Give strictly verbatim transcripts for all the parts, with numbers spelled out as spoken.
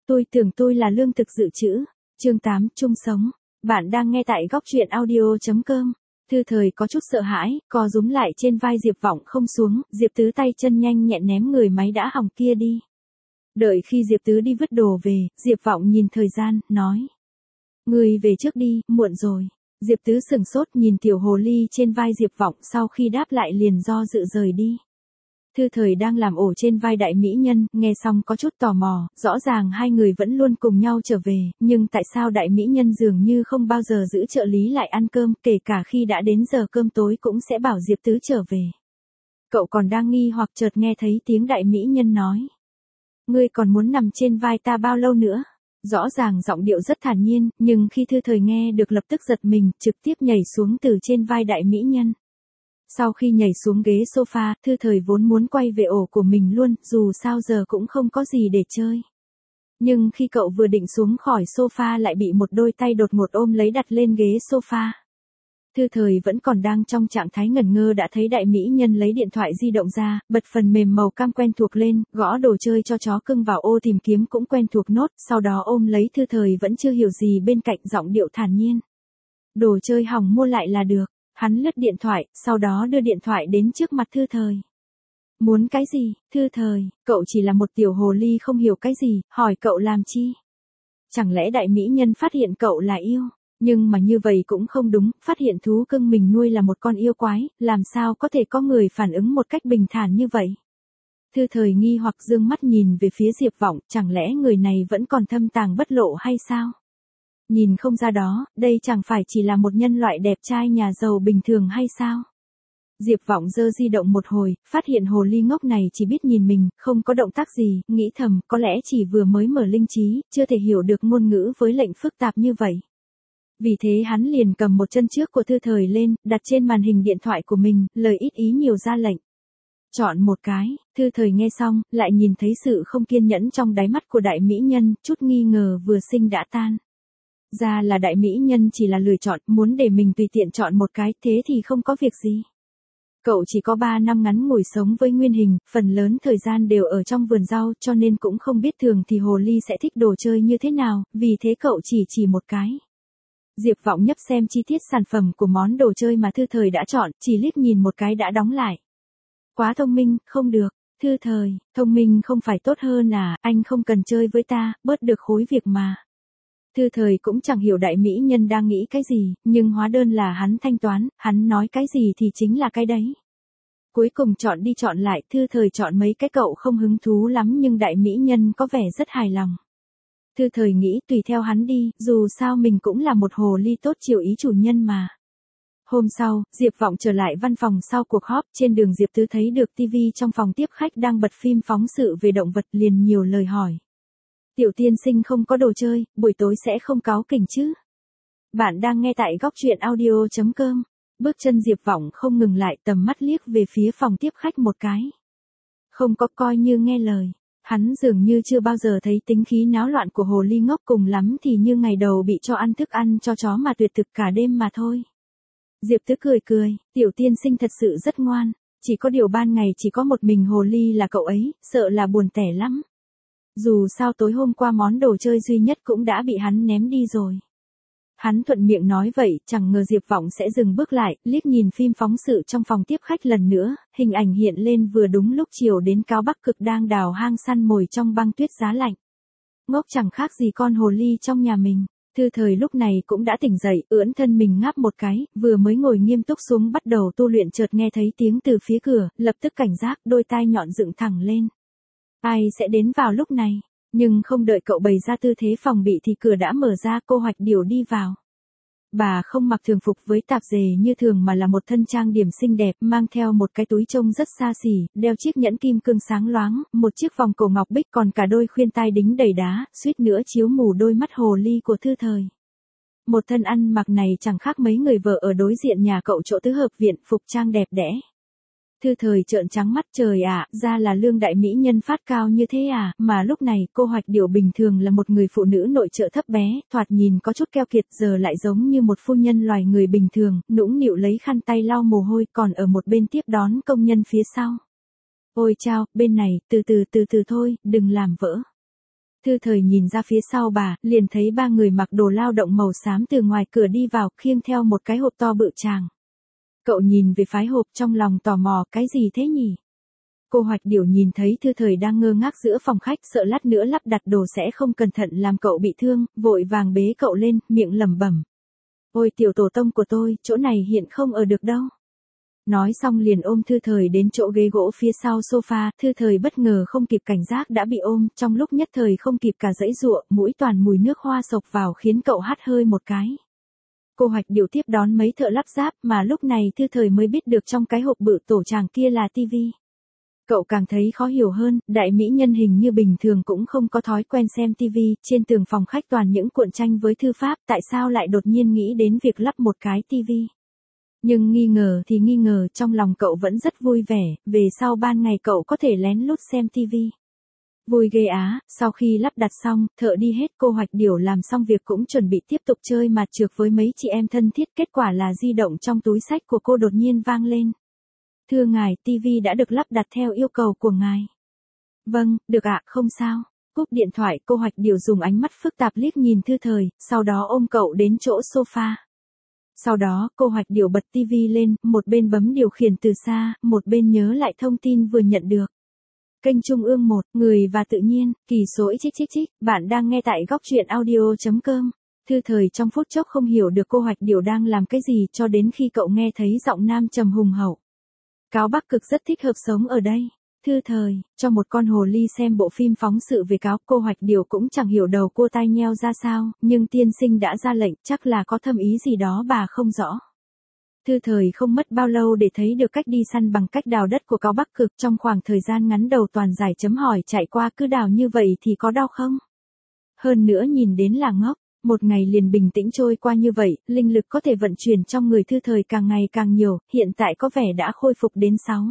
Tôi tưởng tôi là lương thực dự trữ. Chương tám, chung sống. Bạn đang nghe tại góc truyện audio chấm com. Thư Thời có chút sợ hãi, co rúm lại trên vai Diệp Vọng không xuống, Diệp Tứ tay chân nhanh nhẹn ném người máy đã hỏng kia đi. Đợi khi Diệp Tứ đi vứt đồ về, Diệp Vọng nhìn thời gian, nói. Người về trước đi, muộn rồi. Diệp Tứ sừng sốt nhìn tiểu hồ ly trên vai Diệp Vọng, sau khi đáp lại liền do dự rời đi. Thư Thời đang làm ổ trên vai đại mỹ nhân, nghe xong có chút tò mò, rõ ràng hai người vẫn luôn cùng nhau trở về, nhưng tại sao đại mỹ nhân dường như không bao giờ giữ trợ lý lại ăn cơm, kể cả khi đã đến giờ cơm tối cũng sẽ bảo Diệp Tứ trở về. Cậu còn đang nghi hoặc chợt nghe thấy tiếng đại mỹ nhân nói. Ngươi còn muốn nằm trên vai ta bao lâu nữa? Rõ ràng giọng điệu rất thản nhiên, nhưng khi Thư Thời nghe được lập tức giật mình, trực tiếp nhảy xuống từ trên vai đại mỹ nhân. Sau khi nhảy xuống ghế sofa, Thư Thời vốn muốn quay về ổ của mình luôn, dù sao giờ cũng không có gì để chơi. Nhưng khi cậu vừa định xuống khỏi sofa lại bị một đôi tay đột ngột ôm lấy đặt lên ghế sofa. Thư Thời vẫn còn đang trong trạng thái ngẩn ngơ đã thấy đại mỹ nhân lấy điện thoại di động ra, bật phần mềm màu cam quen thuộc lên, gõ đồ chơi cho chó cưng vào ô tìm kiếm cũng quen thuộc nốt, sau đó ôm lấy Thư Thời vẫn chưa hiểu gì bên cạnh giọng điệu thản nhiên. Đồ chơi hỏng mua lại là được. Hắn lướt điện thoại, sau đó đưa điện thoại đến trước mặt Thư Thời. Muốn cái gì, Thư Thời, cậu chỉ là một tiểu hồ ly không hiểu cái gì, hỏi cậu làm chi? Chẳng lẽ đại mỹ nhân phát hiện cậu là yêu? Nhưng mà như vậy cũng không đúng, phát hiện thú cưng mình nuôi là một con yêu quái, làm sao có thể có người phản ứng một cách bình thản như vậy? Thư Thời nghi hoặc dương mắt nhìn về phía Diệp Vọng, chẳng lẽ người này vẫn còn thâm tàng bất lộ hay sao? Nhìn không ra đó, đây chẳng phải chỉ là một nhân loại đẹp trai nhà giàu bình thường hay sao? Diệp Vọng giơ di động một hồi, phát hiện hồ ly ngốc này chỉ biết nhìn mình, không có động tác gì, nghĩ thầm, có lẽ chỉ vừa mới mở linh trí, chưa thể hiểu được ngôn ngữ với lệnh phức tạp như vậy. Vì thế hắn liền cầm một chân trước của Thư Thời lên, đặt trên màn hình điện thoại của mình, lời ít ý nhiều ra lệnh. Chọn một cái, Thư Thời nghe xong, lại nhìn thấy sự không kiên nhẫn trong đáy mắt của đại mỹ nhân, chút nghi ngờ vừa sinh đã tan. Ra là đại mỹ nhân chỉ là lựa chọn, muốn để mình tùy tiện chọn một cái, thế thì không có việc gì. Cậu chỉ có ba năm ngắn ngủi sống với nguyên hình, phần lớn thời gian đều ở trong vườn rau, cho nên cũng không biết thường thì hồ ly sẽ thích đồ chơi như thế nào, vì thế cậu chỉ chỉ một cái. Diệp Vọng nhấp xem chi tiết sản phẩm của món đồ chơi mà Thư Thời đã chọn, chỉ liếc nhìn một cái đã đóng lại. Quá thông minh, không được. Thư Thời, thông minh không phải tốt hơn à, anh không cần chơi với ta, bớt được khối việc mà. Thư Thời cũng chẳng hiểu đại mỹ nhân đang nghĩ cái gì, nhưng hóa đơn là hắn thanh toán, hắn nói cái gì thì chính là cái đấy. Cuối cùng chọn đi chọn lại, Thư Thời chọn mấy cái cậu không hứng thú lắm nhưng đại mỹ nhân có vẻ rất hài lòng. Thư Thời nghĩ tùy theo hắn đi, dù sao mình cũng là một hồ ly tốt chiều ý chủ nhân mà. Hôm sau, Diệp Vọng trở lại văn phòng sau cuộc họp, trên đường Diệp Tứ thấy được tivi trong phòng tiếp khách đang bật phim phóng sự về động vật liền nhiều lời hỏi. Tiểu tiên sinh không có đồ chơi, buổi tối sẽ không cáu kỉnh chứ? Bạn đang nghe tại góc truyện audio chấm com. Bước chân Diệp Vọng không ngừng lại, tầm mắt liếc về phía phòng tiếp khách một cái. Không có, coi như nghe lời. Hắn dường như chưa bao giờ thấy tính khí náo loạn của hồ ly ngốc, cùng lắm thì như ngày đầu bị cho ăn thức ăn cho chó mà tuyệt thực cả đêm mà thôi. Diệp Tứ cười cười, tiểu tiên sinh thật sự rất ngoan, chỉ có điều ban ngày chỉ có một mình hồ ly là cậu ấy, sợ là buồn tẻ lắm. Dù sao tối hôm qua món đồ chơi duy nhất cũng đã bị hắn ném đi rồi. Hắn thuận miệng nói vậy, chẳng ngờ Diệp Vọng sẽ dừng bước lại, liếc nhìn phim phóng sự trong phòng tiếp khách lần nữa, hình ảnh hiện lên vừa đúng lúc chiều đến cáo Bắc Cực đang đào hang săn mồi trong băng tuyết giá lạnh. Ngốc chẳng khác gì con hồ ly trong nhà mình. Thư Thời lúc này cũng đã tỉnh dậy, ưỡn thân mình ngáp một cái, vừa mới ngồi nghiêm túc xuống bắt đầu tu luyện chợt nghe thấy tiếng từ phía cửa, lập tức cảnh giác, đôi tai nhọn dựng thẳng lên. Ai sẽ đến vào lúc này? Nhưng không đợi cậu bày ra tư thế phòng bị thì cửa đã mở ra, cô Hoạch Điểu đi vào. Bà không mặc thường phục với tạp dề như thường mà là một thân trang điểm xinh đẹp, mang theo một cái túi trông rất xa xỉ, đeo chiếc nhẫn kim cương sáng loáng, một chiếc vòng cổ ngọc bích còn cả đôi khuyên tai đính đầy đá, suýt nữa chiếu mù đôi mắt hồ ly của Thư Thời. Một thân ăn mặc này chẳng khác mấy người vợ ở đối diện nhà cậu chỗ tứ hợp viện, phục trang đẹp đẽ. Thư Thời trợn trắng mắt, trời ạ, ra là lương đại mỹ nhân phát cao như thế à, mà lúc này cô Hoạch Điểu bình thường là một người phụ nữ nội trợ thấp bé, thoạt nhìn có chút keo kiệt, giờ lại giống như một phu nhân loài người bình thường, nũng nịu lấy khăn tay lau mồ hôi, còn ở một bên tiếp đón công nhân phía sau. Ôi chao, bên này, từ từ từ từ thôi, đừng làm vỡ. Thư Thời nhìn ra phía sau bà, liền thấy ba người mặc đồ lao động màu xám từ ngoài cửa đi vào, khiêng theo một cái hộp to bự chàng. Cậu nhìn về phái hộp trong lòng tò mò, cái gì thế nhỉ? Cô Hoạch Điểu nhìn thấy Thư Thời đang ngơ ngác giữa phòng khách, sợ lát nữa lắp đặt đồ sẽ không cẩn thận làm cậu bị thương, vội vàng bế cậu lên, miệng lẩm bẩm. Ôi tiểu tổ tông của tôi, chỗ này hiện không ở được đâu. Nói xong liền ôm Thư Thời đến chỗ ghế gỗ phía sau sofa, Thư Thời bất ngờ không kịp cảnh giác đã bị ôm, trong lúc nhất thời không kịp cả giãy giụa, mũi toàn mùi nước hoa sộc vào khiến cậu hắt hơi một cái. Cô Hoạch Điểu tiếp đón mấy thợ lắp ráp, mà lúc này Thư Thời mới biết được trong cái hộp bự tổ chàng kia là tivi. Cậu càng thấy khó hiểu hơn, đại mỹ nhân hình như bình thường cũng không có thói quen xem tivi, trên tường phòng khách toàn những cuộn tranh với thư pháp, tại sao lại đột nhiên nghĩ đến việc lắp một cái tivi. Nhưng nghi ngờ thì nghi ngờ, trong lòng cậu vẫn rất vui vẻ, về sau ban ngày cậu có thể lén lút xem tivi. Vui ghê á, sau khi lắp đặt xong, thợ đi hết, cô Hoạch Điểu làm xong việc cũng chuẩn bị tiếp tục chơi mạt trược với mấy chị em thân thiết, kết quả là di động trong túi xách của cô đột nhiên vang lên. Thưa ngài, tivi đã được lắp đặt theo yêu cầu của ngài. Vâng, được ạ, không sao. Cúp điện thoại, cô Hoạch Điểu dùng ánh mắt phức tạp liếc nhìn Thư Thời, sau đó ôm cậu đến chỗ sofa. Sau đó, cô Hoạch Điểu bật tivi lên, một bên bấm điều khiển từ xa, một bên nhớ lại thông tin vừa nhận được. Kênh Trung ương một, Người và Tự nhiên, kỳ số chích chích chích, bạn đang nghe tại góc truyện audio chấm com. Thư Thời trong phút chốc không hiểu được cô Hoạch Điểu đang làm cái gì cho đến khi cậu nghe thấy giọng nam trầm hùng hậu. Cáo Bắc Cực rất thích hợp sống ở đây. Thư Thời, cho một con hồ ly xem bộ phim phóng sự về cáo, cô Hoạch Điểu cũng chẳng hiểu đầu cua tai nheo ra sao, nhưng tiên sinh đã ra lệnh, chắc là có thâm ý gì đó bà không rõ. Thư Thời không mất bao lâu để thấy được cách đi săn bằng cách đào đất của Cáo Bắc Cực, trong khoảng thời gian ngắn đầu toàn giải chấm hỏi chạy qua, cứ đào như vậy thì có đau không? Hơn nữa nhìn đến là ngốc. Một ngày liền bình tĩnh trôi qua như vậy, linh lực có thể vận chuyển trong người Thư Thời càng ngày càng nhiều, hiện tại có vẻ đã khôi phục đến sáu,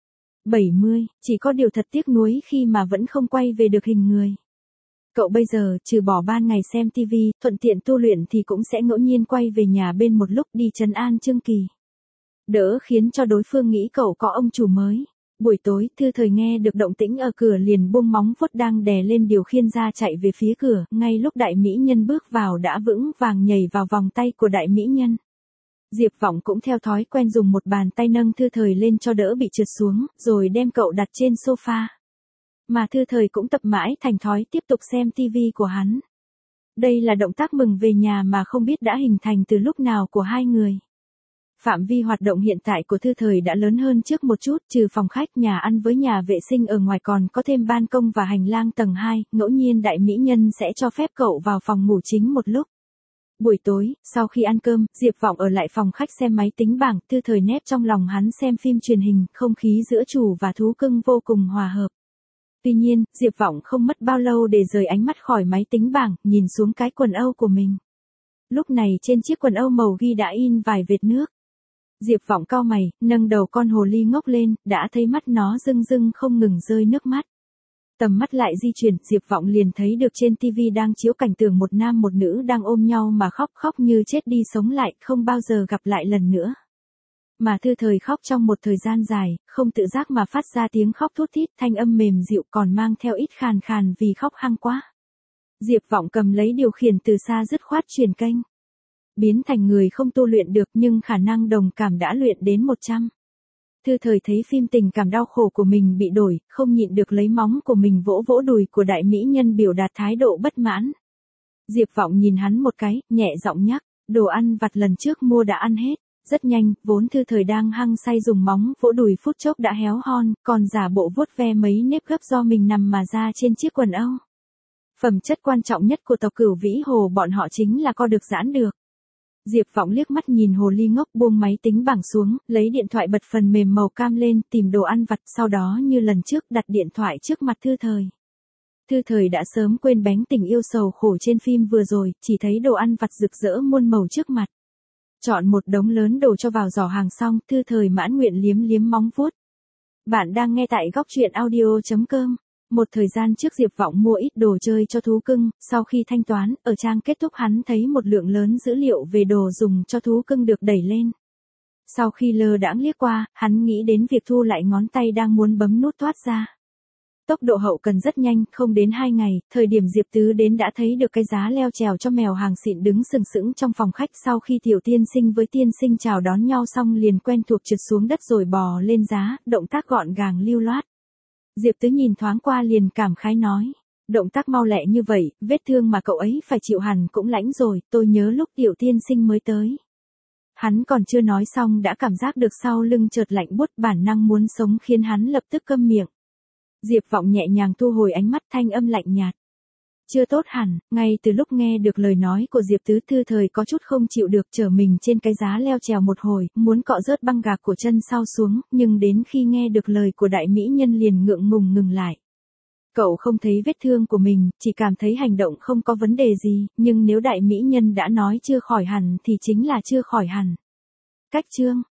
bảy mươi, chỉ có điều thật tiếc nuối khi mà vẫn không quay về được hình người. Cậu bây giờ, trừ bỏ ban ngày xem tivi, thuận tiện tu luyện thì cũng sẽ ngẫu nhiên quay về nhà bên một lúc đi trấn an Trương Kỳ. Đỡ khiến cho đối phương nghĩ cậu có ông chủ mới. Buổi tối, Thư Thời nghe được động tĩnh ở cửa liền buông móng vuốt đang đè lên điều khiển ra chạy về phía cửa, ngay lúc đại mỹ nhân bước vào đã vững vàng nhảy vào vòng tay của đại mỹ nhân. Diệp Vọng cũng theo thói quen dùng một bàn tay nâng Thư Thời lên cho đỡ bị trượt xuống, rồi đem cậu đặt trên sofa. Mà Thư Thời cũng tập mãi thành thói tiếp tục xem tivi của hắn. Đây là động tác mừng về nhà mà không biết đã hình thành từ lúc nào của hai người. Phạm vi hoạt động hiện tại của Thư Thời đã lớn hơn trước một chút, trừ phòng khách, nhà ăn với nhà vệ sinh ở ngoài còn có thêm ban công và hành lang tầng hai, ngẫu nhiên đại mỹ nhân sẽ cho phép cậu vào phòng ngủ chính một lúc. Buổi tối, sau khi ăn cơm, Diệp Vọng ở lại phòng khách xem máy tính bảng, Thư Thời nép trong lòng hắn xem phim truyền hình, không khí giữa chủ và thú cưng vô cùng hòa hợp. Tuy nhiên, Diệp Vọng không mất bao lâu để rời ánh mắt khỏi máy tính bảng, nhìn xuống cái quần âu của mình. Lúc này trên chiếc quần âu màu ghi đã in vài vệt nước. Diệp Vọng cau mày, nâng đầu con hồ ly ngốc lên, đã thấy mắt nó rưng rưng không ngừng rơi nước mắt. Tầm mắt lại di chuyển, Diệp Vọng liền thấy được trên tivi đang chiếu cảnh tượng một nam một nữ đang ôm nhau mà khóc khóc như chết đi sống lại, không bao giờ gặp lại lần nữa. Mà Thư Thời khóc trong một thời gian dài, không tự giác mà phát ra tiếng khóc thút thít, thanh âm mềm dịu còn mang theo ít khàn khàn vì khóc hăng quá. Diệp Vọng cầm lấy điều khiển từ xa dứt khoát chuyển kênh. Biến thành người không tu luyện được nhưng khả năng đồng cảm đã luyện đến một trăm. Thư Thời thấy phim tình cảm đau khổ của mình bị đổi, không nhịn được lấy móng của mình vỗ vỗ đùi của đại mỹ nhân biểu đạt thái độ bất mãn. Diệp Vọng nhìn hắn một cái, nhẹ giọng nhắc, đồ ăn vặt lần trước mua đã ăn hết. Rất nhanh, vốn Thư Thời đang hăng say dùng móng vỗ đùi phút chốc đã héo hon, còn giả bộ vuốt ve mấy nếp gấp do mình nằm mà ra trên chiếc quần âu. Phẩm chất quan trọng nhất của tộc Cửu Vĩ Hồ bọn họ chính là co được giãn được. Diệp Vọng liếc mắt nhìn hồ ly ngốc buông máy tính bảng xuống, lấy điện thoại bật phần mềm màu cam lên, tìm đồ ăn vặt, sau đó như lần trước đặt điện thoại trước mặt Thư Thời. Thư Thời đã sớm quên bén tình yêu sầu khổ trên phim vừa rồi, chỉ thấy đồ ăn vặt rực rỡ muôn màu trước mặt. Chọn một đống lớn đồ cho vào giỏ hàng xong, Thư Thời mãn nguyện liếm liếm móng vuốt. Bạn đang nghe tại góc truyện audio chấm com. Một thời gian trước Diệp Vọng mua ít đồ chơi cho thú cưng, sau khi thanh toán, ở trang kết thúc hắn thấy một lượng lớn dữ liệu về đồ dùng cho thú cưng được đẩy lên. Sau khi lơ đãng liếc qua, hắn nghĩ đến việc thu lại ngón tay đang muốn bấm nút thoát ra. Tốc độ hậu cần rất nhanh, không đến hai ngày, thời điểm Diệp Tứ đến đã thấy được cái giá leo trèo cho mèo hàng xịn đứng sừng sững trong phòng khách, sau khi tiểu tiên sinh với tiên sinh chào đón nhau xong liền quen thuộc trượt xuống đất rồi bò lên giá, động tác gọn gàng lưu loát. Diệp Tứ nhìn thoáng qua liền cảm khái nói. Động tác mau lẹ như vậy, vết thương mà cậu ấy phải chịu hẳn cũng lãnh rồi, tôi nhớ lúc tiểu tiên sinh mới tới. Hắn còn chưa nói xong đã cảm giác được sau lưng chợt lạnh buốt, bản năng muốn sống khiến hắn lập tức câm miệng. Diệp Vọng nhẹ nhàng thu hồi ánh mắt, thanh âm lạnh nhạt. Chưa tốt hẳn, ngay từ lúc nghe được lời nói của Diệp Tứ Thư thời có chút không chịu được, trở mình trên cái giá leo trèo một hồi, muốn cọ rớt băng gạc của chân sau xuống, nhưng đến khi nghe được lời của đại mỹ nhân liền ngượng ngùng ngừng lại. Cậu không thấy vết thương của mình, chỉ cảm thấy hành động không có vấn đề gì, nhưng nếu đại mỹ nhân đã nói chưa khỏi hẳn thì chính là chưa khỏi hẳn. Cách chương